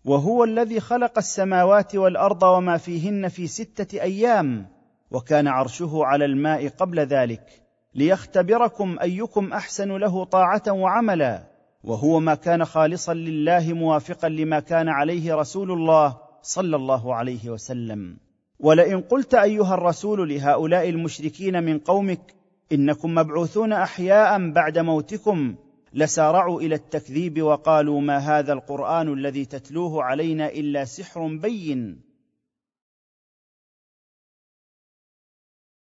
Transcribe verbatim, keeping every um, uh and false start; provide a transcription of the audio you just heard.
وهو الذي خلق السماوات والارض وما فيهن في سته ايام، وكان عرشه على الماء قبل ذلك، ليختبركم ايكم احسن له طاعه وعملا، وهو ما كان خالصا لله موافقا لما كان عليه رسول الله صلى الله عليه وسلم. ولئن قلت ايها الرسول لهؤلاء المشركين من قومك انكم مبعوثون احياء بعد موتكم، لسارعوا الى التكذيب وقالوا ما هذا القران الذي تتلوه علينا الا سحر بين.